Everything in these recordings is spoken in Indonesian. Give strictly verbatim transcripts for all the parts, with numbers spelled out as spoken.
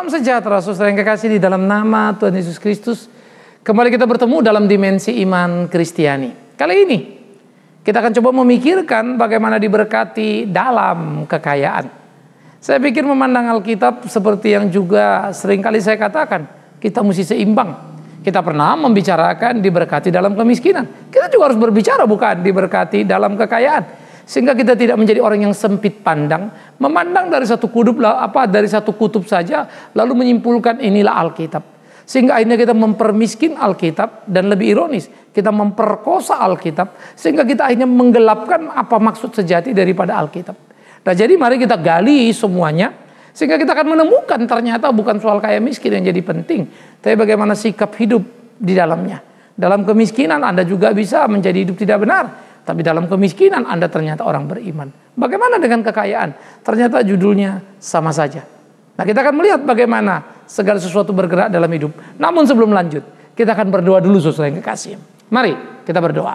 Salam sejahtera saudara yang kekasih di dalam nama Tuhan Yesus Kristus. Kembali kita bertemu dalam dimensi iman Kristiani. Kali ini kita akan coba memikirkan bagaimana diberkati dalam kekayaan. Saya pikir memandang Alkitab seperti yang juga seringkali saya katakan, kita mesti seimbang. Kita pernah membicarakan diberkati dalam kemiskinan. Kita juga harus berbicara bukan diberkati dalam kekayaan. Sehingga kita tidak menjadi orang yang sempit pandang, memandang dari satu kutub apa dari satu kutub saja, lalu menyimpulkan inilah Alkitab. Sehingga akhirnya kita mempermiskin Alkitab dan lebih ironis, kita memperkosa Alkitab sehingga kita akhirnya menggelapkan apa maksud sejati daripada Alkitab. Nah, jadi mari kita gali semuanya sehingga kita akan menemukan ternyata bukan soal kaya miskin yang jadi penting, tapi bagaimana sikap hidup di dalamnya. Dalam kemiskinan Anda juga bisa menjadi hidup tidak benar. Tapi dalam kemiskinan Anda ternyata orang beriman. Bagaimana dengan kekayaan? Ternyata judulnya sama saja. Nah, kita akan melihat bagaimana segala sesuatu bergerak dalam hidup. Namun sebelum lanjut, kita akan berdoa dulu saudara yang kekasih. Mari kita berdoa.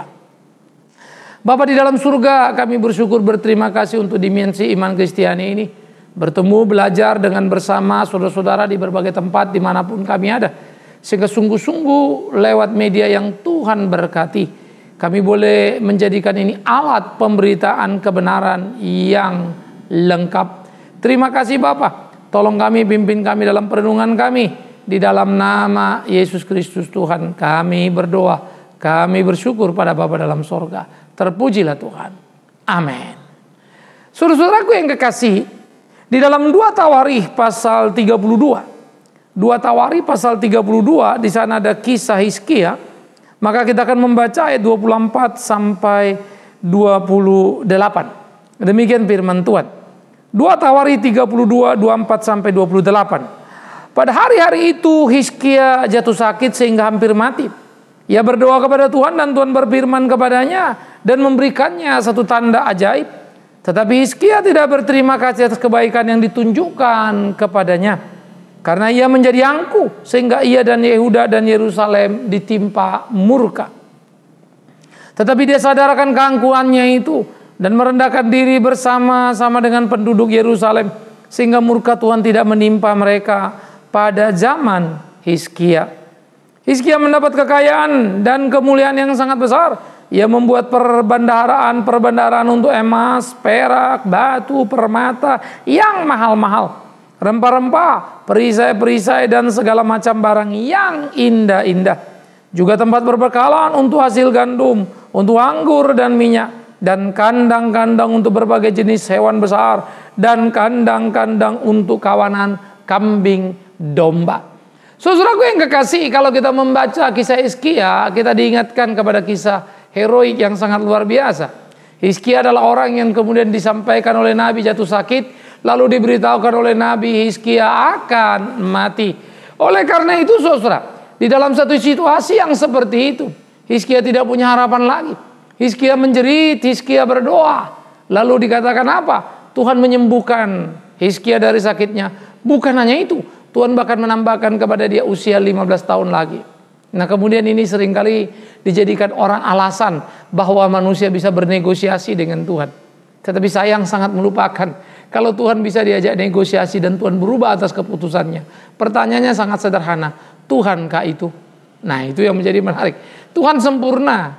Bapa di dalam surga, kami bersyukur berterima kasih untuk dimensi iman Kristiani ini. Bertemu, belajar dengan bersama saudara-saudara di berbagai tempat dimanapun kami ada. Sehingga sungguh-sungguh lewat media yang Tuhan berkati, kami boleh menjadikan ini alat pemberitaan kebenaran yang lengkap. Terima kasih Bapa. Tolong kami, pimpin kami dalam perenungan kami. Di dalam nama Yesus Kristus Tuhan kami berdoa. Kami bersyukur pada Bapa dalam sorga. Terpujilah Tuhan. Amin. Saudara-saudaraku yang kekasih, di dalam dua Tawarikh pasal tiga puluh dua. dua Tawarikh pasal tiga puluh dua, di sana ada kisah Hizkia. Maka kita akan membaca ayat dua puluh empat sampai dua puluh delapan. Demikian firman Tuhan. dua Tawarikh tiga puluh dua, dua puluh empat sampai dua puluh delapan. Pada hari-hari itu Hizkia jatuh sakit sehingga hampir mati. Ia berdoa kepada Tuhan dan Tuhan berfirman kepadanya dan memberikannya satu tanda ajaib. Tetapi Hizkia tidak berterima kasih atas kebaikan yang ditunjukkan kepadanya. Karena ia menjadi angkuh sehingga ia dan Yehuda dan Yerusalem ditimpa murka. Tetapi dia sadarkan keangkuhannya itu dan merendahkan diri bersama-sama dengan penduduk Yerusalem sehingga murka Tuhan tidak menimpa mereka pada zaman Hizkia. Hizkia mendapat kekayaan dan kemuliaan yang sangat besar. Ia membuat perbendaharaan-perbendaharaan untuk emas, perak, batu, permata yang mahal-mahal. Rempah-rempah, perisai-perisai dan segala macam barang yang indah-indah. Juga tempat berbekalan untuk hasil gandum, untuk anggur dan minyak, dan kandang-kandang untuk berbagai jenis hewan besar, dan kandang-kandang untuk kawanan kambing domba. Saudaraku yang kekasih, kalau kita membaca kisah Hizkia, kita diingatkan kepada kisah heroik yang sangat luar biasa. Hizkia adalah orang yang kemudian disampaikan oleh Nabi jatuh sakit, lalu diberitahukan oleh Nabi Hizkia akan mati. Oleh karena itu saudara, di dalam satu situasi yang seperti itu, Hizkia tidak punya harapan lagi. Hizkia menjerit, Hizkia berdoa. Lalu dikatakan apa? Tuhan menyembuhkan Hizkia dari sakitnya. Bukan hanya itu, Tuhan bahkan menambahkan kepada dia usia lima belas tahun lagi. Nah, kemudian ini seringkali dijadikan orang alasan bahwa manusia bisa bernegosiasi dengan Tuhan. Tetapi sayang sangat melupakan kalau Tuhan bisa diajak negosiasi dan Tuhan berubah atas keputusannya. Pertanyaannya sangat sederhana. Tuhankah itu? Nah, itu yang menjadi menarik. Tuhan sempurna.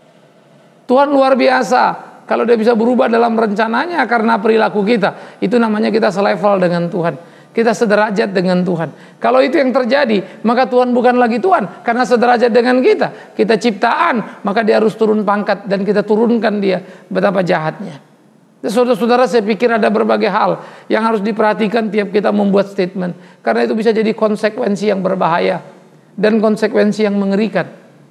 Tuhan luar biasa. Kalau dia bisa berubah dalam rencananya karena perilaku kita, itu namanya kita selevel dengan Tuhan. Kita sederajat dengan Tuhan. Kalau itu yang terjadi, maka Tuhan bukan lagi Tuhan, karena sederajat dengan kita. Kita ciptaan, maka dia harus turun pangkat dan kita turunkan dia. Betapa jahatnya. Saudara-saudara, saya pikir ada berbagai hal yang harus diperhatikan tiap kita membuat statement. Karena itu bisa jadi konsekuensi yang berbahaya dan konsekuensi yang mengerikan.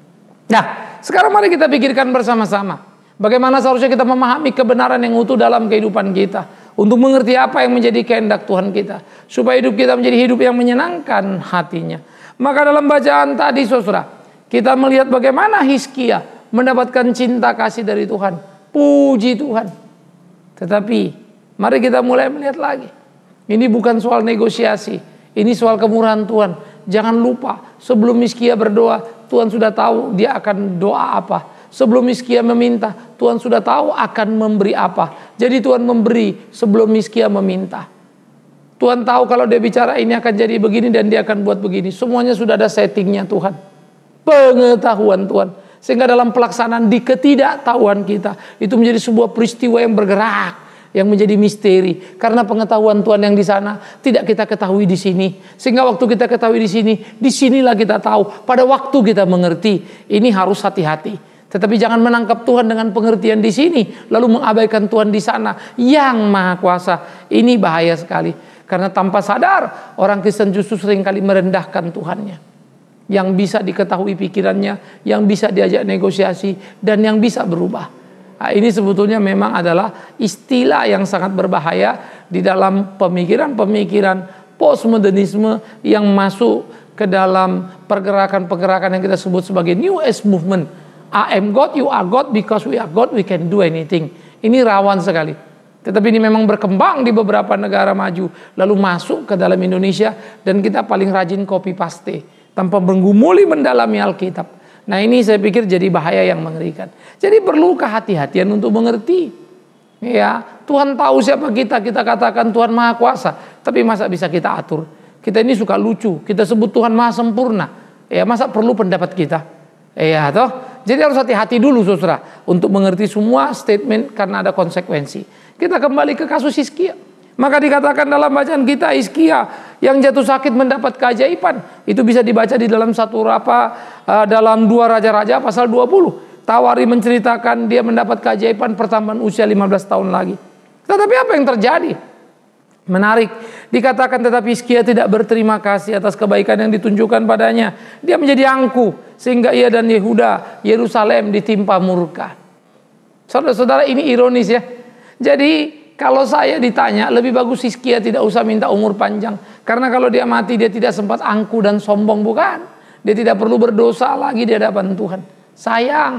Nah, sekarang mari kita pikirkan bersama-sama. Bagaimana seharusnya kita memahami kebenaran yang utuh dalam kehidupan kita. Untuk mengerti apa yang menjadi kehendak Tuhan kita. Supaya hidup kita menjadi hidup yang menyenangkan hatinya. Maka dalam bacaan tadi saudara, kita melihat bagaimana Hizkia mendapatkan cinta kasih dari Tuhan. Puji Tuhan. Tetapi mari kita mulai melihat lagi. Ini bukan soal negosiasi. Ini soal kemurahan Tuhan. Jangan lupa sebelum Hizkia berdoa, Tuhan sudah tahu dia akan doa apa. Sebelum Hizkia meminta, Tuhan sudah tahu akan memberi apa. Jadi Tuhan memberi sebelum Hizkia meminta. Tuhan tahu kalau dia bicara ini akan jadi begini dan dia akan buat begini. Semuanya sudah ada settingnya Tuhan. Pengetahuan Tuhan. Sehingga dalam pelaksanaan di ketidaktahuan kita, itu menjadi sebuah peristiwa yang bergerak, yang menjadi misteri. Karena pengetahuan Tuhan yang di sana tidak kita ketahui di sini. Sehingga waktu kita ketahui di sini, disinilah kita tahu. Pada waktu kita mengerti, ini harus hati-hati. Tetapi jangan menangkap Tuhan dengan pengertian di sini, lalu mengabaikan Tuhan di sana yang Maha Kuasa. Ini bahaya sekali. Karena tanpa sadar, orang Kristen justru seringkali merendahkan Tuhannya. Yang bisa diketahui pikirannya, yang bisa diajak negosiasi, dan yang bisa berubah. Nah, ini sebetulnya memang adalah istilah yang sangat berbahaya di dalam pemikiran-pemikiran postmodernisme yang masuk ke dalam pergerakan-pergerakan yang kita sebut sebagai New Age Movement. I am God, you are God, because we are God, we can do anything. Ini rawan sekali. Tetapi ini memang berkembang di beberapa negara maju, lalu masuk ke dalam Indonesia, dan kita paling rajin copy paste tanpa menggumuli mendalami Alkitab. Nah, ini saya pikir jadi bahaya yang mengerikan. Jadi perlu kehati-hatian untuk mengerti. Ya, Tuhan tahu siapa kita, kita katakan Tuhan Maha Kuasa, tapi masa bisa kita atur? Kita ini suka lucu, kita sebut Tuhan Maha Sempurna. Ya, masa perlu pendapat kita? Ya, toh? Jadi harus hati-hati dulu saudara untuk mengerti semua statement karena ada konsekuensi. Kita kembali ke kasus Hizkia. Maka dikatakan dalam bacaan kita, Hizkia yang jatuh sakit mendapat keajaiban. Itu bisa dibaca di dalam satu apa uh, dalam dua Raja-Raja pasal dua puluh. Tawari menceritakan dia mendapat keajaiban pertambahan usia lima belas tahun lagi. Tetapi apa yang terjadi? Menarik. Dikatakan tetapi Hizkia tidak berterima kasih atas kebaikan yang ditunjukkan padanya. Dia menjadi angkuh sehingga ia dan Yehuda, Yerusalem ditimpa murka. Saudara-saudara, ini ironis ya. Jadi kalau saya ditanya, lebih bagus Hizkia tidak usah minta umur panjang. Karena kalau dia mati, dia tidak sempat angkuh dan sombong, bukan? Dia tidak perlu berdosa lagi di hadapan Tuhan. Sayang,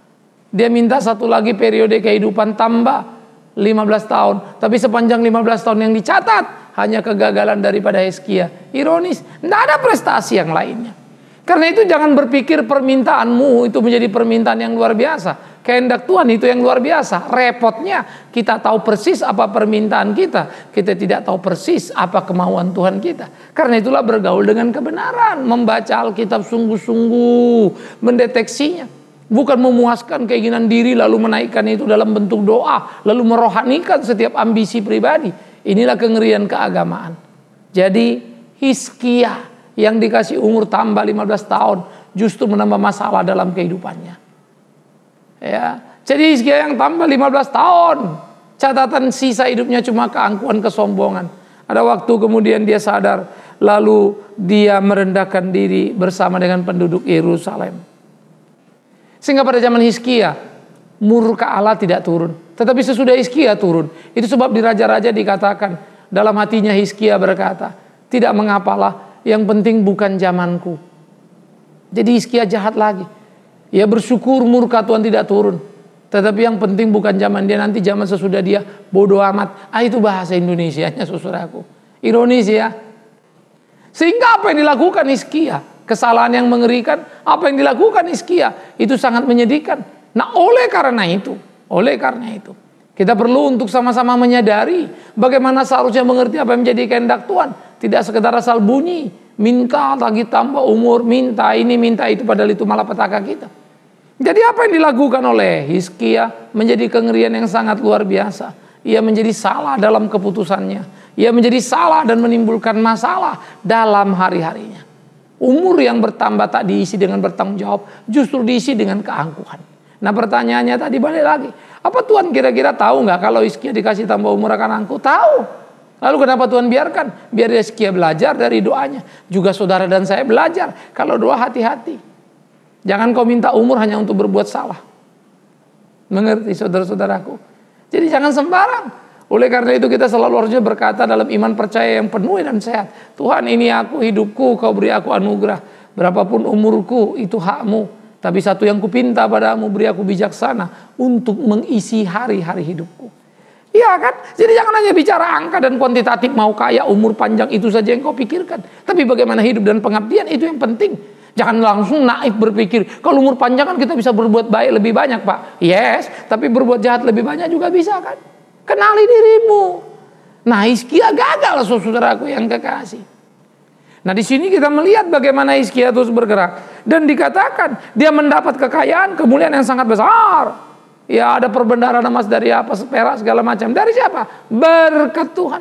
dia minta satu lagi periode kehidupan tambah lima belas tahun. Tapi sepanjang lima belas tahun yang dicatat, hanya kegagalan daripada Hizkia. Ironis, tidak ada prestasi yang lainnya. Karena itu jangan berpikir permintaanmu itu menjadi permintaan yang luar biasa. Kehendak Tuhan itu yang luar biasa. Repotnya kita tahu persis apa permintaan kita, kita tidak tahu persis apa kemauan Tuhan kita. Karena itulah bergaul dengan kebenaran, membaca Alkitab sungguh-sungguh, mendeteksinya. Bukan memuaskan keinginan diri lalu menaikkan itu dalam bentuk doa, lalu merohanikan setiap ambisi pribadi. Inilah kengerian keagamaan. Jadi Hizkia yang dikasih umur tambah lima belas tahun justru menambah masalah dalam kehidupannya. Ya, jadi Hizkia yang tambah lima belas tahun, catatan sisa hidupnya cuma keangkuhan, kesombongan. Ada waktu kemudian dia sadar, lalu dia merendahkan diri bersama dengan penduduk Yerusalem. Sehingga pada zaman Hizkia murka Allah tidak turun, tetapi sesudah Hizkia turun. Itu sebab di Raja-Raja dikatakan dalam hatinya Hizkia berkata, tidak mengapalah, yang penting bukan zamanku. Jadi Hizkia jahat lagi. Ya bersyukur murka Tuhan tidak turun. Tetapi yang penting bukan zaman dia, nanti zaman sesudah dia, bodoh amat. Ah, itu bahasa Indonesianya saudaraku. Ironis ya. Sehingga apa yang dilakukan Hizkia, kesalahan yang mengerikan, apa yang dilakukan Hizkia itu sangat menyedihkan. Nah, oleh karena itu, oleh karena itu kita perlu untuk sama-sama menyadari bagaimana seharusnya mengerti apa yang menjadi kehendak Tuhan. Tidak sekedar asal bunyi, minta lagi tambah umur, minta ini, minta itu, padahal itu malapetaka kita. Jadi apa yang dilakukan oleh Hizkia menjadi kengerian yang sangat luar biasa. Ia menjadi salah dalam keputusannya. Ia menjadi salah dan menimbulkan masalah dalam hari-harinya. Umur yang bertambah tak diisi dengan bertanggung jawab, justru diisi dengan keangkuhan. Nah, pertanyaannya tadi balik lagi. Apa Tuhan kira-kira tahu nggak kalau Hizkia dikasih tambah umur akan angkuh? Tahu. Lalu kenapa Tuhan biarkan? Biar Hizkia belajar dari doanya. Juga saudara dan saya belajar. Kalau doa hati-hati. Jangan kau minta umur hanya untuk berbuat salah. Mengerti saudara-saudaraku? Jadi jangan sembarang. Oleh karena itu kita selalu harusnya berkata dalam iman percaya yang penuh dan sehat. Tuhan, ini aku, hidupku, kau beri aku anugerah. Berapapun umurku, itu hakmu. Tapi satu yang kupinta padamu, beri aku bijaksana untuk mengisi hari-hari hidupku. Iya kan? Jadi jangan hanya bicara angka dan kuantitatif, mau kaya, umur panjang, itu saja yang kau pikirkan. Tapi bagaimana hidup dan pengabdian, itu yang penting. Jangan langsung naif berpikir, kalau umur panjang kan kita bisa berbuat baik lebih banyak, Pak. Yes, tapi berbuat jahat lebih banyak juga bisa kan? Kenali dirimu. Nah, Hizkia gagal, saudaraku yang kekasih. Nah, di sini kita melihat bagaimana Hizkia terus bergerak dan dikatakan dia mendapat kekayaan, kemuliaan yang sangat besar. Ya, ada perbendaharaan emas dari apa, perak segala macam. Dari siapa? Berkat Tuhan.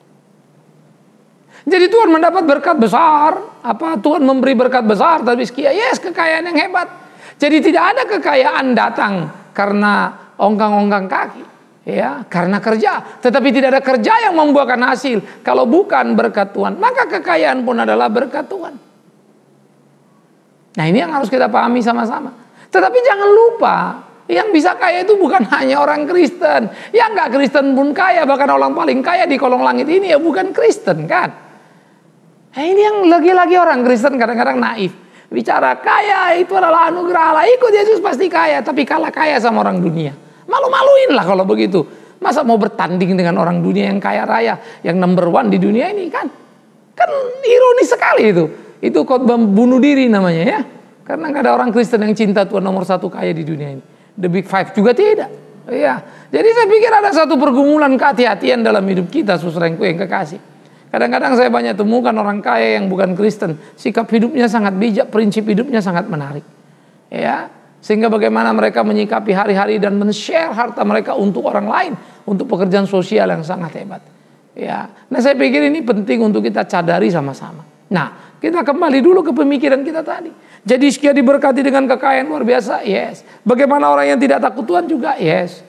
Jadi Tuhan mendapat berkat besar. Apa? Tuhan memberi berkat besar tapi Hizkia, yes, kekayaan yang hebat. Jadi tidak ada kekayaan datang karena ongkang-ongkang kaki. Ya, karena kerja, tetapi tidak ada kerja yang membuahkan hasil kalau bukan berkat Tuhan. Maka kekayaan pun adalah berkat Tuhan. Nah, ini yang harus kita pahami sama-sama. Tetapi jangan lupa, yang bisa kaya itu bukan hanya orang Kristen. Yang nggak Kristen pun kaya, bahkan orang paling kaya di kolong langit ini ya bukan Kristen, kan? Nah, ini yang lagi-lagi orang Kristen kadang-kadang naif. Bicara kaya itu adalah anugerah Allah, ikut Yesus pasti kaya, tapi kalah kaya sama orang dunia. Malu-maluin lah kalau begitu. Masa mau bertanding dengan orang dunia yang kaya raya, yang number one di dunia ini, kan? Kan ironis sekali itu. Itu khotbah bunuh diri namanya, ya. Karena nggak ada orang Kristen yang cinta Tuhan nomor satu kaya di dunia ini. The Big Five juga tidak. Ya. Jadi saya pikir ada satu pergumulan kehati-hatian dalam hidup kita, saudaraku yang kekasih. Kadang-kadang saya banyak temukan orang kaya yang bukan Kristen, sikap hidupnya sangat bijak, prinsip hidupnya sangat menarik. Ya. Sehingga bagaimana mereka menyikapi hari-hari dan men-share harta mereka untuk orang lain, untuk pekerjaan sosial yang sangat hebat. Ya, nah saya pikir ini penting untuk kita cadari sama-sama. Nah, kita kembali dulu ke pemikiran kita tadi. Jadi Hizkia diberkati dengan kekayaan luar biasa, yes. Bagaimana orang yang tidak takut Tuhan juga, yes.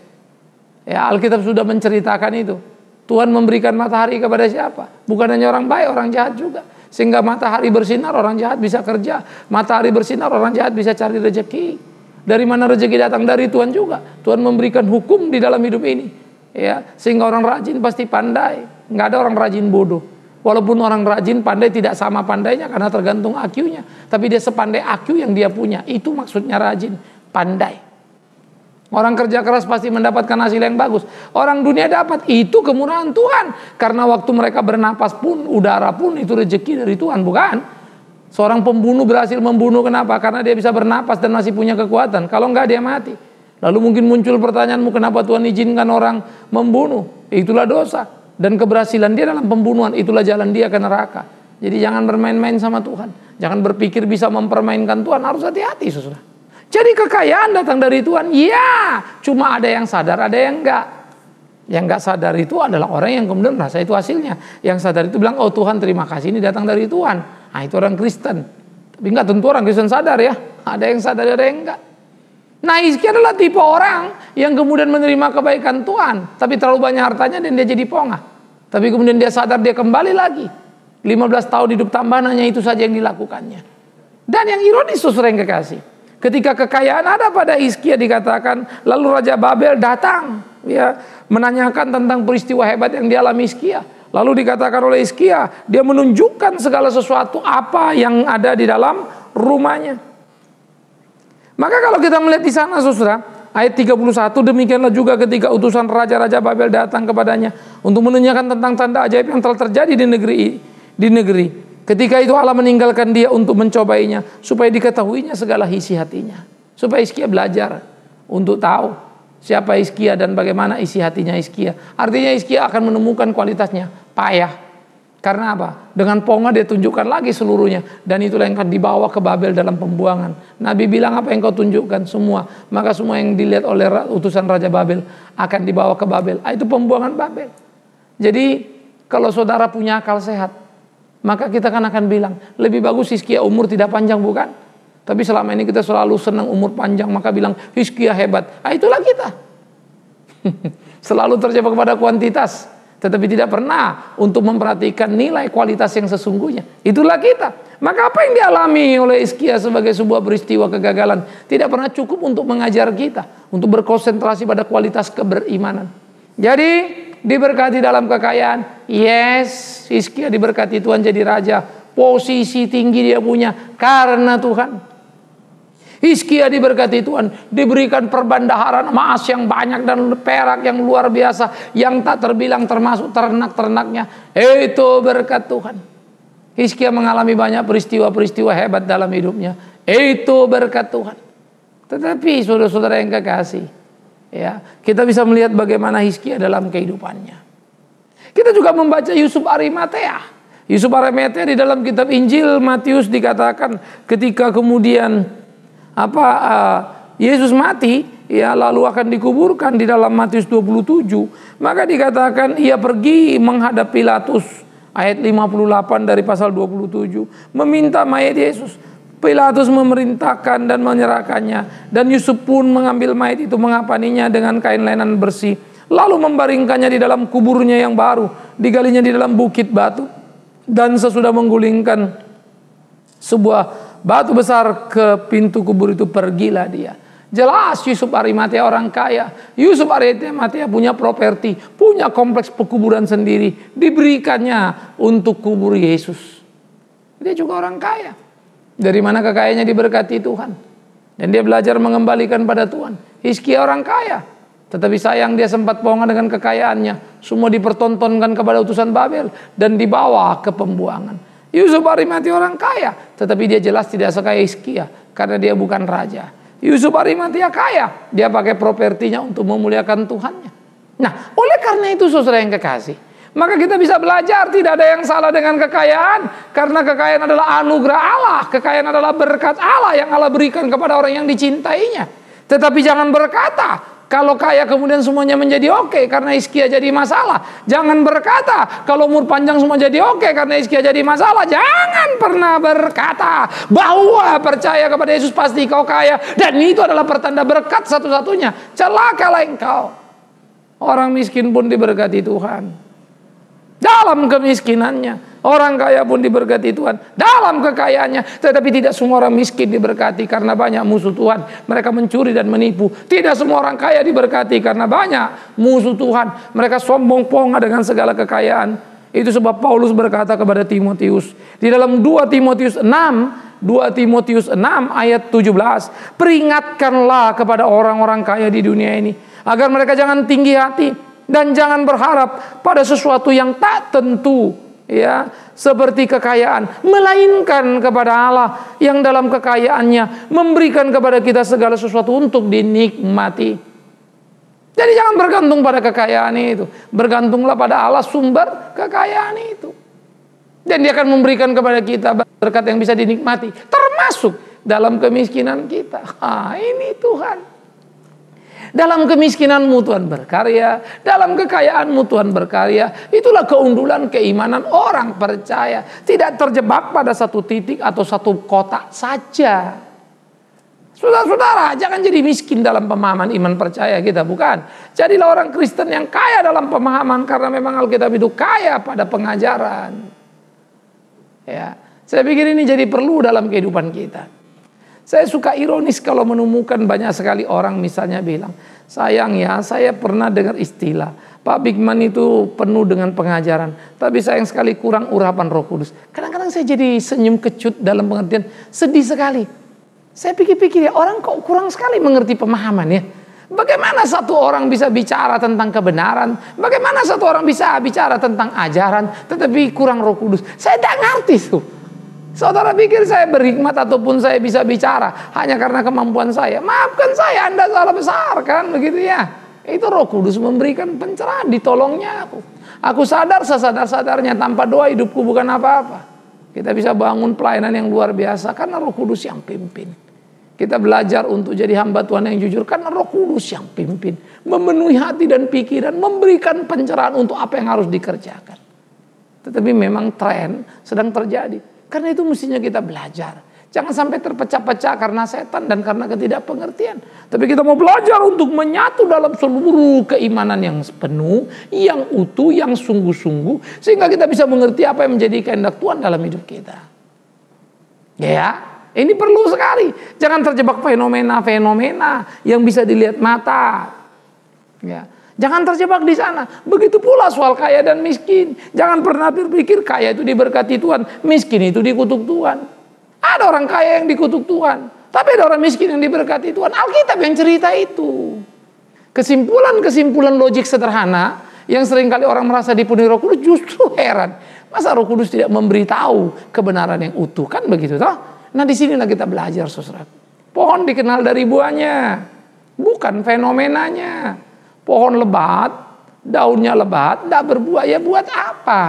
Ya, Alkitab sudah menceritakan itu. Tuhan memberikan matahari kepada siapa? Bukan hanya orang baik, orang jahat juga. Sehingga matahari bersinar, orang jahat bisa kerja. Matahari bersinar, orang jahat bisa cari rezeki. Dari mana rezeki datang? Dari Tuhan juga. Tuhan memberikan hukum di dalam hidup ini, ya, sehingga orang rajin pasti pandai. Nggak ada orang rajin bodoh. Walaupun orang rajin pandai tidak sama pandainya karena tergantung I Q-nya. Tapi dia sepandai I Q yang dia punya. Itu maksudnya rajin, pandai. Orang kerja keras pasti mendapatkan hasil yang bagus. Orang dunia dapat, itu kemurahan Tuhan. Karena waktu mereka bernapas pun, udara pun itu rezeki dari Tuhan, bukan? Seorang pembunuh berhasil membunuh, kenapa? Karena dia bisa bernapas dan masih punya kekuatan. Kalau enggak dia mati. Lalu mungkin muncul pertanyaanmu, kenapa Tuhan izinkan orang membunuh? Itulah dosa. Dan keberhasilan dia dalam pembunuhan, itulah jalan dia ke neraka. Jadi jangan bermain-main sama Tuhan. Jangan berpikir bisa mempermainkan Tuhan, harus hati-hati, saudara. Jadi kekayaan datang dari Tuhan, ya. Cuma ada yang sadar, ada yang enggak. Yang enggak sadar itu adalah orang yang kemudian merasa itu hasilnya. Yang sadar itu bilang, oh Tuhan terima kasih, ini datang dari Tuhan. Nah, itu orang Kristen. Tapi enggak tentu orang Kristen sadar, ya. Ada yang sadar, ada yang enggak. Nah, Hizkia adalah tipe orang yang kemudian menerima kebaikan Tuhan, tapi terlalu banyak hartanya dan dia jadi pongah. Tapi kemudian dia sadar, dia kembali lagi. lima belas tahun hidup tambahan, hanya itu saja yang dilakukannya. Dan yang ironis, saudara yang kekasih, ketika kekayaan ada pada Hizkia dikatakan, lalu Raja Babel datang, ya, menanyakan tentang peristiwa hebat yang dialami Hizkia. Lalu dikatakan oleh Hizkia, dia menunjukkan segala sesuatu apa yang ada di dalam rumahnya. Maka kalau kita melihat di sana, saudara, ayat tiga puluh satu, demikianlah juga ketika utusan raja-raja Babel datang kepadanya untuk menanyakan tentang tanda ajaib yang telah terjadi di negeri di negeri. Ketika itu Allah meninggalkan dia untuk mencobainya, supaya diketahuinya segala isi hatinya. Supaya Hizkia belajar untuk tahu siapa Hizkia dan bagaimana isi hatinya Hizkia. Artinya Hizkia akan menemukan kualitasnya, payah. Karena apa? Dengan pongah dia tunjukkan lagi seluruhnya. Dan itulah yang akan dibawa ke Babel dalam pembuangan. Nabi bilang, apa yang kau tunjukkan? Semua. Maka semua yang dilihat oleh utusan Raja Babel akan dibawa ke Babel. Itu pembuangan Babel. Jadi kalau saudara punya akal sehat, maka kita kan akan bilang, lebih bagus Hizkia umur tidak panjang, bukan? Tapi selama ini kita selalu senang umur panjang, maka bilang Hizkia hebat. Ah, itulah kita. Selalu terjebak kepada kuantitas, tetapi tidak pernah untuk memperhatikan nilai kualitas yang sesungguhnya. Itulah kita. Maka apa yang dialami oleh Hizkia sebagai sebuah peristiwa kegagalan tidak pernah cukup untuk mengajar kita, untuk berkonsentrasi pada kualitas keberimanan. Jadi diberkati dalam kekayaan, yes, Hizkia diberkati Tuhan jadi raja, posisi tinggi dia punya karena Tuhan. Hizkia diberkati Tuhan, diberikan perbendaharaan emas yang banyak dan perak yang luar biasa, yang tak terbilang termasuk ternak-ternaknya. Itu berkat Tuhan. Hizkia mengalami banyak peristiwa-peristiwa hebat dalam hidupnya. Itu berkat Tuhan. Tetapi saudara-saudara yang kekasih, ya, kita bisa melihat bagaimana Hizkia dalam kehidupannya. Kita juga membaca Yusuf Arimatea. Yusuf Arimatea di dalam kitab Injil Matius dikatakan ketika kemudian apa uh, Yesus mati, ya lalu akan dikuburkan di dalam Matius dua puluh tujuh, maka dikatakan ia pergi menghadap Pilatus, ayat lima puluh delapan dari pasal dua puluh tujuh, meminta mayat Yesus. Pilatus memerintahkan dan menyerahkannya, dan Yusuf pun mengambil mayat itu, mengapaninya dengan kain lenan bersih, lalu membaringkannya di dalam kuburnya yang baru, digalinya di dalam bukit batu, dan sesudah menggulingkan sebuah batu besar ke pintu kubur itu, pergilah dia. Jelas Yusuf Arimatea orang kaya. Yusuf Arimatea punya properti, punya kompleks pekuburan sendiri, diberikannya untuk kubur Yesus. Dia juga orang kaya. Dari mana kekayaannya diberkati Tuhan, dan dia belajar mengembalikan pada Tuhan. Hizkia orang kaya, tetapi sayang dia sempat bohong dengan kekayaannya. Semua dipertontonkan kepada utusan Babel dan dibawa ke pembuangan. Yusuf Arimatea orang kaya, tetapi dia jelas tidak sekaya Hizkia karena dia bukan raja. Yusuf Arimatea kaya, dia pakai propertinya untuk memuliakan Tuhannya. Nah, oleh karena itu saudara yang kekasih, maka kita bisa belajar tidak ada yang salah dengan kekayaan, karena kekayaan adalah anugerah Allah, kekayaan adalah berkat Allah yang Allah berikan kepada orang yang dicintainya. Tetapi jangan berkata kalau kaya kemudian semuanya menjadi oke karena Hizkia jadi masalah. Jangan berkata kalau umur panjang semua jadi oke karena Hizkia jadi masalah. Jangan pernah berkata bahwa percaya kepada Yesus pasti kau kaya dan itu adalah pertanda berkat satu-satunya. Celakalah engkau. Orang miskin pun diberkati Tuhan dalam kemiskinannya. Orang kaya pun diberkati Tuhan dalam kekayaannya. Tetapi tidak semua orang miskin diberkati karena banyak musuh Tuhan, mereka mencuri dan menipu. Tidak semua orang kaya diberkati karena banyak musuh Tuhan, mereka sombong ponga dengan segala kekayaan. Itu sebab Paulus berkata kepada Timotius di dalam dua Timotius enam, dua Timotius enam ayat tujuh belas, peringatkanlah kepada orang-orang kaya di dunia ini agar mereka jangan tinggi hati dan jangan berharap pada sesuatu yang tak tentu, ya, seperti kekayaan, melainkan kepada Allah yang dalam kekayaannya memberikan kepada kita segala sesuatu untuk dinikmati. Jadi jangan bergantung pada kekayaan itu, bergantunglah pada Allah sumber kekayaan itu, dan Dia akan memberikan kepada kita berkat yang bisa dinikmati, termasuk dalam kemiskinan kita. Ah, ini Tuhan. Dalam kemiskinanmu Tuhan berkarya, dalam kekayaanmu Tuhan berkarya. Itulah keundulan keimanan orang percaya. Tidak terjebak pada satu titik atau satu kotak saja. Saudara-saudara, jangan jadi miskin dalam pemahaman iman percaya kita, bukan. Jadilah orang Kristen yang kaya dalam pemahaman, karena memang Alkitab itu kaya pada pengajaran. Ya, saya pikir ini jadi perlu dalam kehidupan kita. Saya suka ironis kalau menemukan banyak sekali orang misalnya bilang, sayang ya, saya pernah dengar istilah Pak Bigman itu penuh dengan pengajaran, tapi sayang sekali kurang urapan Roh Kudus. Kadang-kadang saya jadi senyum kecut dalam pengertian sedih sekali. Saya pikir-pikir ya, orang kok kurang sekali mengerti pemahaman ya. Bagaimana satu orang bisa bicara tentang kebenaran, bagaimana satu orang bisa bicara tentang ajaran, tetapi kurang Roh Kudus. Saya tidak ngerti tuh. Saudara pikir saya berhikmat ataupun saya bisa bicara hanya karena kemampuan saya? Maafkan saya, Anda salah besar kan, begitu ya. Itu Roh Kudus memberikan pencerahan, ditolongnya aku. Aku sadar sesadar-sadarnya, tanpa doa hidupku bukan apa-apa. Kita bisa bangun pelayanan yang luar biasa karena Roh Kudus yang pimpin. Kita belajar untuk jadi hamba Tuhan yang jujur karena Roh Kudus yang pimpin. Memenuhi hati dan pikiran, memberikan pencerahan untuk apa yang harus dikerjakan. Tetapi memang tren sedang terjadi. Karena itu mestinya kita belajar. Jangan sampai terpecah-pecah karena setan dan karena ketidakpengertian. Tapi kita mau belajar untuk menyatu dalam seluruh keimanan yang penuh, yang utuh, yang sungguh-sungguh. Sehingga kita bisa mengerti apa yang menjadi kehendak Tuhan dalam hidup kita. Ya, ini perlu sekali. Jangan terjebak fenomena-fenomena yang bisa dilihat mata. Ya. Jangan terjebak di sana. Begitu pula soal kaya dan miskin. Jangan pernah berpikir kaya itu diberkati Tuhan, miskin itu dikutuk Tuhan. Ada orang kaya yang dikutuk Tuhan, tapi ada orang miskin yang diberkati Tuhan. Alkitab yang cerita itu. Kesimpulan-kesimpulan logik sederhana yang seringkali orang merasa dipenuhi Roh Kudus, justru heran. Masa Roh Kudus tidak memberitahu kebenaran yang utuh, kan begitu toh? Nah, disinilah kita belajar, saudara. Pohon dikenal dari buahnya, bukan fenomenanya. Pohon lebat daunnya lebat, tidak berbuah, ya buat apa?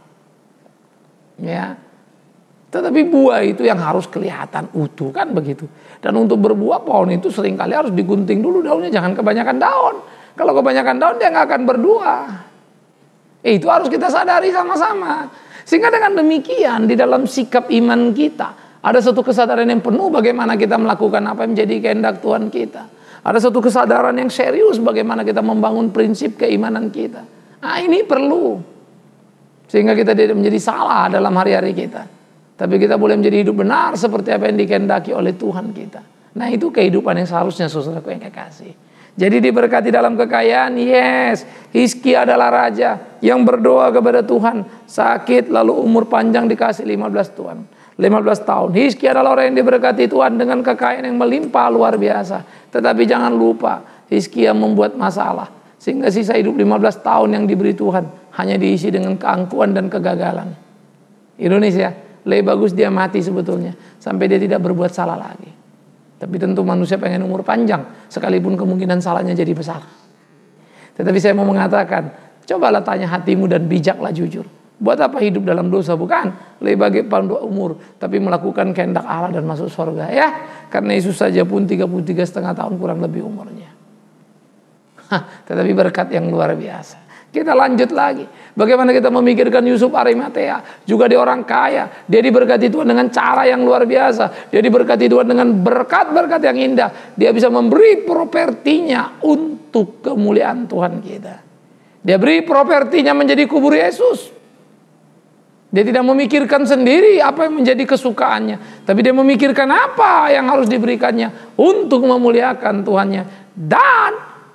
Ya. Tetapi buah itu yang harus kelihatan utuh, kan begitu. Dan untuk berbuah pohon itu seringkali harus digunting dulu daunnya, jangan kebanyakan daun. Kalau kebanyakan daun dia nggak akan berbuah. Eh, itu harus kita sadari sama-sama. Sehingga dengan demikian di dalam sikap iman kita ada satu kesadaran yang penuh bagaimana kita melakukan apa yang menjadi kehendak Tuhan kita. Ada satu kesadaran yang serius bagaimana kita membangun prinsip keimanan kita. Nah, ini perlu. Sehingga kita tidak menjadi salah dalam hari-hari kita. Tapi kita boleh menjadi hidup benar seperti apa yang dikehendaki oleh Tuhan kita. Nah, itu kehidupan yang seharusnya saudaraku yang kekasih. Jadi diberkati dalam kekayaan, yes. Hizkia adalah raja yang berdoa kepada Tuhan. Sakit lalu umur panjang dikasih lima belas tahun. lima belas tahun. Hizkia adalah orang yang diberkati Tuhan dengan kekayaan yang melimpah luar biasa. Tetapi jangan lupa, Hizkia membuat masalah. Sehingga sisa hidup lima belas tahun yang diberi Tuhan hanya diisi dengan keangkuhan dan kegagalan. Indonesia, lebih bagus dia mati sebetulnya. Sampai dia tidak berbuat salah lagi. Tapi tentu manusia pengen umur panjang. Sekalipun kemungkinan salahnya jadi besar. Tetapi saya mau mengatakan, cobalah tanya hatimu dan bijaklah jujur. Buat apa hidup dalam dosa? Bukan lebih baik pandu umur, tapi melakukan kehendak Allah dan masuk surga. Ya, karena Yesus saja pun tiga puluh tiga setengah tahun kurang lebih umurnya. Hah, tetapi berkat yang luar biasa. Kita lanjut lagi. Bagaimana kita memikirkan Yusuf Arimatea. Juga dia orang kaya. Dia diberkati Tuhan dengan cara yang luar biasa. Dia diberkati Tuhan dengan berkat-berkat yang indah. Dia bisa memberi propertinya untuk kemuliaan Tuhan kita. Dia beri propertinya menjadi kubur Yesus. Dia tidak memikirkan sendiri apa yang menjadi kesukaannya. Tapi dia memikirkan apa yang harus diberikannya untuk memuliakan Tuhannya. Dan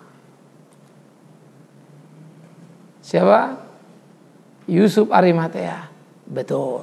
siapa? Yusuf Arimatea. Betul.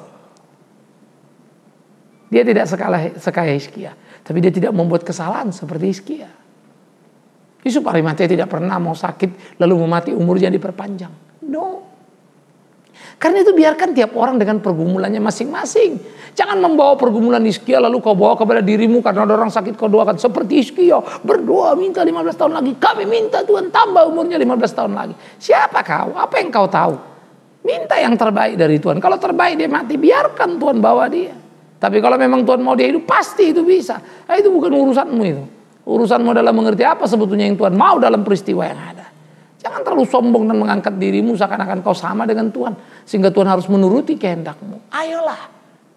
Dia tidak sekaya, sekaya Hizkia. Tapi dia tidak membuat kesalahan seperti Hizkia. Yusuf Arimatea tidak pernah mau sakit lalu memati umurnya diperpanjang. No. Karena itu biarkan tiap orang dengan pergumulannya masing-masing. Jangan membawa pergumulan Hizkia lalu kau bawa kepada dirimu karena ada orang sakit kau doakan. Seperti Hizkia berdoa minta lima belas tahun lagi. Kami minta Tuhan tambah umurnya lima belas tahun lagi. Siapa kau? Apa yang kau tahu? Minta yang terbaik dari Tuhan. Kalau terbaik dia mati, biarkan Tuhan bawa dia. Tapi kalau memang Tuhan mau dia hidup, pasti itu bisa. Nah, itu bukan urusanmu itu. Urusanmu adalah mengerti apa sebetulnya yang Tuhan mau dalam peristiwa yang ada. Jangan terlalu sombong dan mengangkat dirimu seakan-akan kau sama dengan Tuhan. Sehingga Tuhan harus menuruti kehendakmu. Ayolah.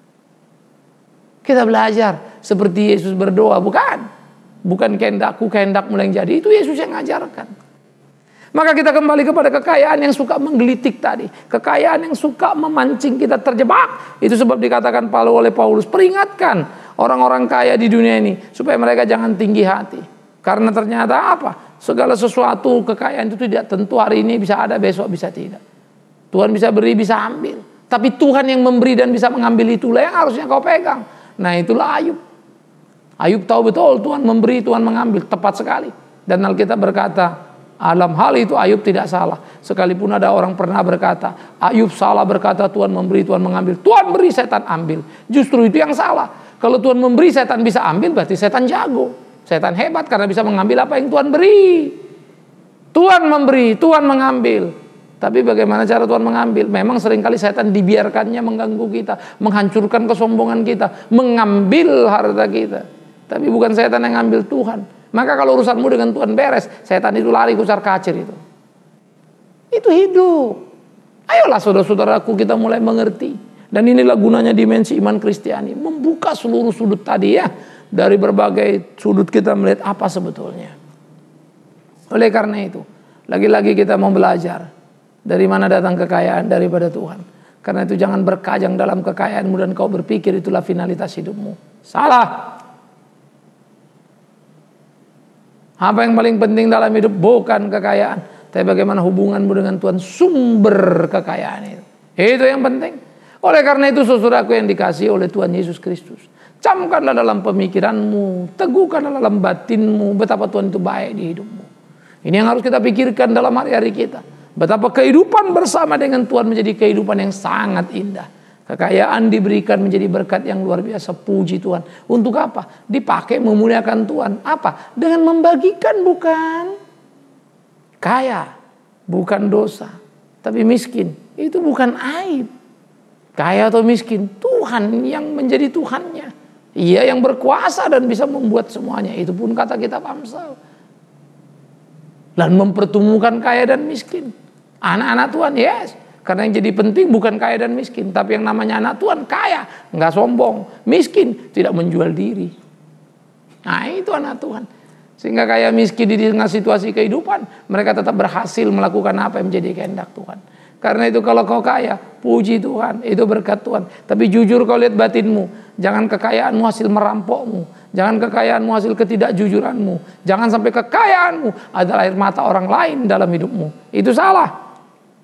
Kita belajar seperti Yesus berdoa. Bukan. Bukan kehendakku, kehendakmu yang jadi. Itu Yesus yang ngajarkan. Maka kita kembali kepada kekayaan yang suka menggelitik tadi. Kekayaan yang suka memancing kita terjebak. Itu sebab dikatakan oleh Paulus. Peringatkan orang-orang kaya di dunia ini. Supaya mereka jangan tinggi hati. Karena ternyata apa? Segala sesuatu kekayaan itu tidak tentu hari ini bisa ada, besok bisa tidak. Tuhan bisa beri, bisa ambil. Tapi Tuhan yang memberi dan bisa mengambil itulah yang harusnya kau pegang. Nah itulah Ayub. Ayub tahu betul Tuhan memberi, Tuhan mengambil. Tepat sekali. Dan Alkitab berkata, dalam hal itu Ayub tidak salah. Sekalipun ada orang pernah berkata, Ayub salah berkata Tuhan memberi, Tuhan mengambil. Tuhan beri, setan ambil. Justru itu yang salah. Kalau Tuhan memberi, setan bisa ambil, berarti setan jago. Setan hebat karena bisa mengambil apa yang Tuhan beri. Tuhan memberi, Tuhan mengambil. Tapi bagaimana cara Tuhan mengambil? Memang seringkali setan dibiarkannya mengganggu kita, menghancurkan kesombongan kita, mengambil harta kita. Tapi bukan setan yang ngambil Tuhan. Maka kalau urusanmu dengan Tuhan beres, setan itu lari kusar kacir itu. Itu hidup. Ayolah saudara-saudaraku kita mulai mengerti. Dan inilah gunanya dimensi iman Kristiani. Membuka seluruh sudut tadi ya. Dari berbagai sudut kita melihat apa sebetulnya. Oleh karena itu, lagi-lagi kita mau belajar dari mana datang kekayaan daripada Tuhan. Karena itu jangan berkajang dalam kekayaanmu dan kau berpikir itulah finalitas hidupmu. Salah. Apa yang paling penting dalam hidup bukan kekayaan, tapi bagaimana hubunganmu dengan Tuhan, sumber kekayaan itu. Itu yang penting. Oleh karena itu saudaraku yang dikasihi oleh Tuhan Yesus Kristus, camkanlah dalam pemikiranmu, teguhkanlah dalam batinmu betapa Tuhan itu baik di hidupmu. Ini yang harus kita pikirkan dalam hari-hari kita. Betapa kehidupan bersama dengan Tuhan menjadi kehidupan yang sangat indah. Kekayaan diberikan menjadi berkat yang luar biasa. Puji Tuhan. Untuk apa? Dipakai memuliakan Tuhan. Apa? Dengan membagikan, bukan? Kaya. bukan dosa. Tapi miskin itu bukan aib. Kaya atau miskin, Tuhan yang menjadi Tuhannya. Ia yang berkuasa dan bisa membuat semuanya. Itu pun kata kitab Amsal. Dan mempertemukan kaya dan miskin. Anak-anak Tuhan, yes. Karena yang jadi penting bukan kaya dan miskin. Tapi yang namanya anak Tuhan, kaya, nggak sombong. Miskin, tidak menjual diri. Nah itu anak Tuhan. Sehingga kaya miskin di tengah situasi kehidupan, mereka tetap berhasil melakukan apa yang menjadi kehendak Tuhan. Karena itu kalau kau kaya, puji Tuhan, itu berkat Tuhan. Tapi jujur kau lihat batinmu. Jangan kekayaanmu hasil merampokmu. Jangan kekayaanmu hasil ketidakjujuranmu. Jangan sampai kekayaanmu adalah air mata orang lain dalam hidupmu. Itu salah.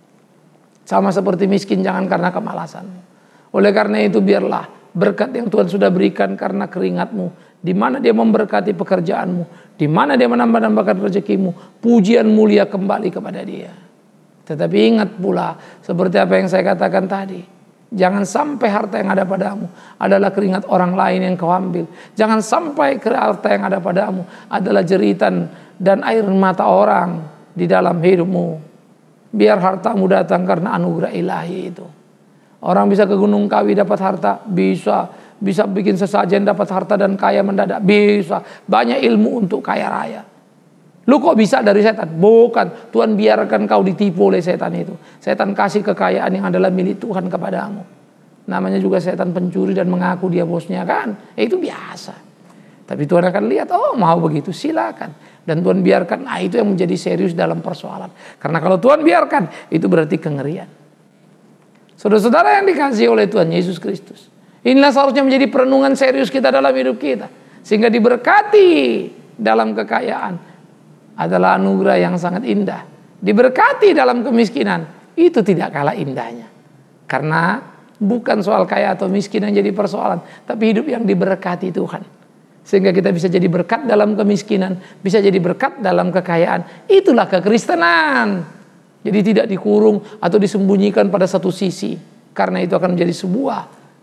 Sama seperti miskin, jangan karena kemalasanmu. Oleh karena itu biarlah berkat yang Tuhan sudah berikan karena keringatmu. Di mana dia memberkati pekerjaanmu. Di mana dia menambah-nambahkan rezekimu. Pujian mulia kembali kepada dia. Tetapi ingat pula, seperti apa yang saya katakan tadi, jangan sampai harta yang ada padamu adalah keringat orang lain yang kau ambil. Jangan sampai harta yang ada padamu adalah jeritan dan air mata orang di dalam hidupmu. Biar hartamu datang karena anugerah ilahi itu. Orang bisa ke Gunung Kawi dapat harta, bisa. Bisa bikin sesajen dapat harta dan kaya mendadak, bisa. Banyak ilmu untuk kaya raya. Lu kok bisa dari setan? Bukan. Tuhan biarkan kau ditipu oleh setan itu. Setan kasih kekayaan yang adalah milik Tuhan kepadamu. Namanya juga setan pencuri dan mengaku dia bosnya kan. Eh, itu biasa. Tapi Tuhan akan lihat, oh mau begitu silakan. Dan Tuhan biarkan, nah itu yang menjadi serius dalam persoalan. Karena kalau Tuhan biarkan, itu berarti kengerian. Saudara-saudara yang dikasihi oleh Tuhan Yesus Kristus. Inilah seharusnya menjadi perenungan serius kita dalam hidup kita. Sehingga diberkati dalam kekayaan adalah anugerah yang sangat indah. Diberkati dalam kemiskinan, itu tidak kalah indahnya. Karena bukan soal kaya atau miskin yang jadi persoalan, tapi hidup yang diberkati Tuhan. Sehingga kita bisa jadi berkat dalam kemiskinan, bisa jadi berkat dalam kekayaan. Itulah kekristenan. Jadi tidak dikurung atau disembunyikan pada satu sisi. Karena itu akan menjadi sebuah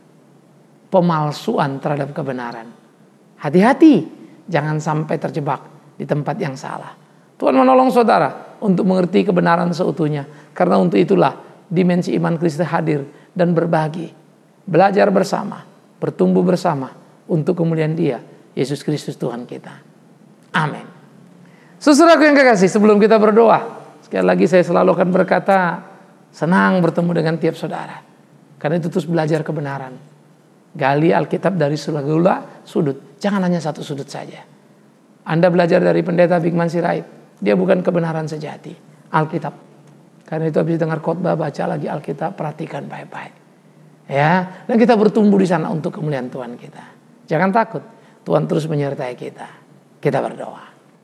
pemalsuan terhadap kebenaran. Hati-hati, jangan sampai terjebak di tempat yang salah. Tuhan menolong saudara untuk mengerti kebenaran seutuhnya. Karena untuk itulah dimensi iman Kristus hadir dan berbagi. Belajar bersama, bertumbuh bersama untuk kemuliaan Dia, Yesus Kristus Tuhan kita. Amin. Saudaraku yang kekasih, sebelum kita berdoa, sekali lagi saya selalu akan berkata, senang bertemu dengan tiap saudara. Karena itu terus belajar kebenaran. Gali Alkitab dari segala sudut. Jangan hanya satu sudut saja. Anda belajar dari pendeta Bigman Sirait. Dia bukan kebenaran sejati. Alkitab. Karena itu habis dengar khotbah, baca lagi Alkitab, perhatikan baik-baik. Ya, dan kita bertumbuh di sana untuk kemuliaan Tuhan kita. Jangan takut. Tuhan terus menyertai kita. Kita berdoa.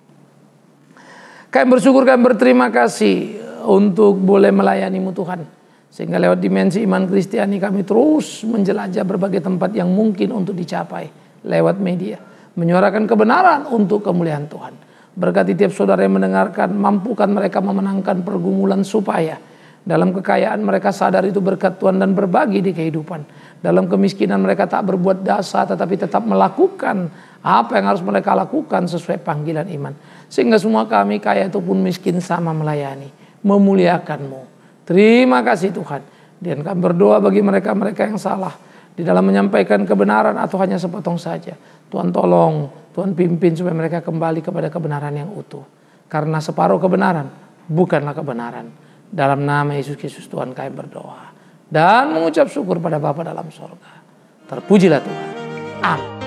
Kami bersyukur, kami berterima kasih untuk boleh melayani-Mu Tuhan. Sehingga lewat dimensi iman Kristiani kami terus menjelajah berbagai tempat yang mungkin untuk dicapai lewat media. Menyuarakan kebenaran untuk kemuliaan Tuhan. Berkati tiap saudara yang mendengarkan, mampukan mereka memenangkan pergumulan supaya dalam kekayaan mereka sadar itu berkat Tuhan dan berbagi di kehidupan. Dalam kemiskinan mereka tak berbuat dosa tetapi tetap melakukan apa yang harus mereka lakukan sesuai panggilan iman. Sehingga semua kami kaya ataupun miskin sama melayani, memuliakan-Mu. Terima kasih Tuhan. Dan kami berdoa bagi mereka-mereka yang salah di dalam menyampaikan kebenaran atau hanya sepotong saja. Tuhan tolong, Tuhan pimpin supaya mereka kembali kepada kebenaran yang utuh. Karena separuh kebenaran bukanlah kebenaran. Dalam nama Yesus Kristus Tuhan kami berdoa. Dan mengucap syukur pada Bapa dalam sorga. Terpujilah Tuhan. Amin.